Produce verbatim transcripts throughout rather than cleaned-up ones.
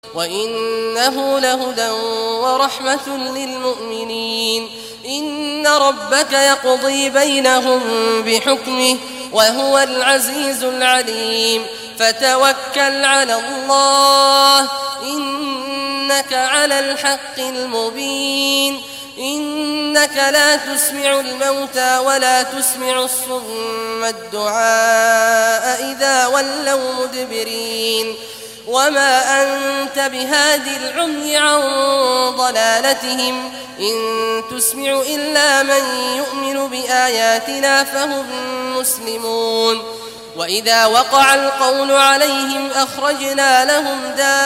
وإنه لهدى ورحمة للمؤمنين. إن ربك يقضي بينهم بحكمه وهو العزيز العليم. فتوكل على الله إنك على الحق المبين. إنك لا تسمع الموتى ولا تسمع الصم الدعاء إذا ولوا مدبرين. وما أنت بهاد العمي عن ضلالتهم إن تسمع إلا من يؤمن بآياتنا فهم مسلمون. وإذا وقع القول عليهم أخرجنا لهم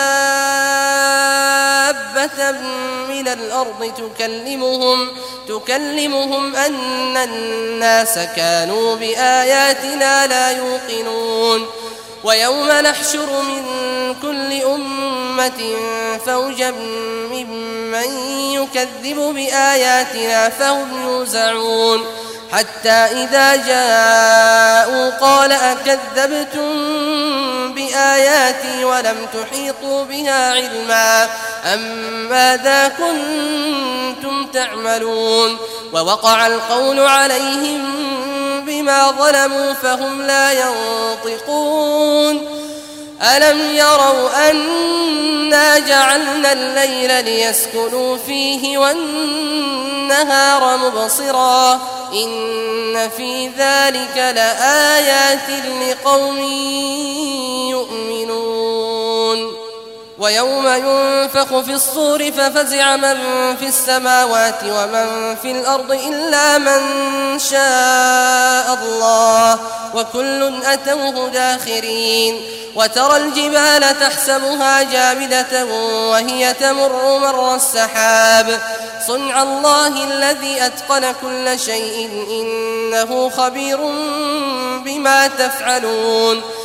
دابة من الأرض تكلمهم, تكلمهم أن الناس كانوا بآياتنا لا يوقنون. ويوم نحشر من كل أمة فوجا ممن يكذب بآياتنا فهم يوزعون. حتى إذا جاءوا قال أكذبتم بآياتي ولم تحيطوا بها علما أم ماذا كنتم تعملون. ووقع القول عليهم بما ظلموا فهم لا ينطقون. ألم يروا أنا جعلنا الليل ليسكنوا فيه والنهار مبصرا إن في ذلك لآيات لقوم يؤمنون. ويوم ينفخ في الصور ففزع من في السماوات ومن في الأرض إلا من شاء الله وكل أتوه داخرين. وترى الجبال تحسبها جامدة وهي تمر مر السحاب صنع الله الذي أتقن كل شيء إنه خبير بما تفعلون.